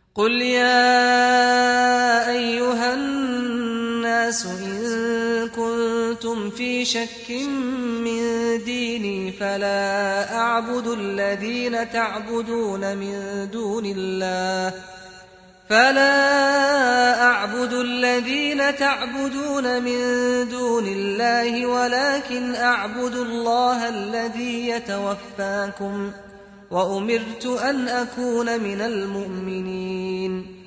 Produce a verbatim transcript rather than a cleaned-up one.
قل يا أيها الناس إن كنتم في شك من ديني فلا أعبد الذين تعبدون من دون الله فلا أعبد الذين تعبدون من دون الله ولكن أعبد الله الذي يتوفاكم وأمرت أن أكون من المؤمنين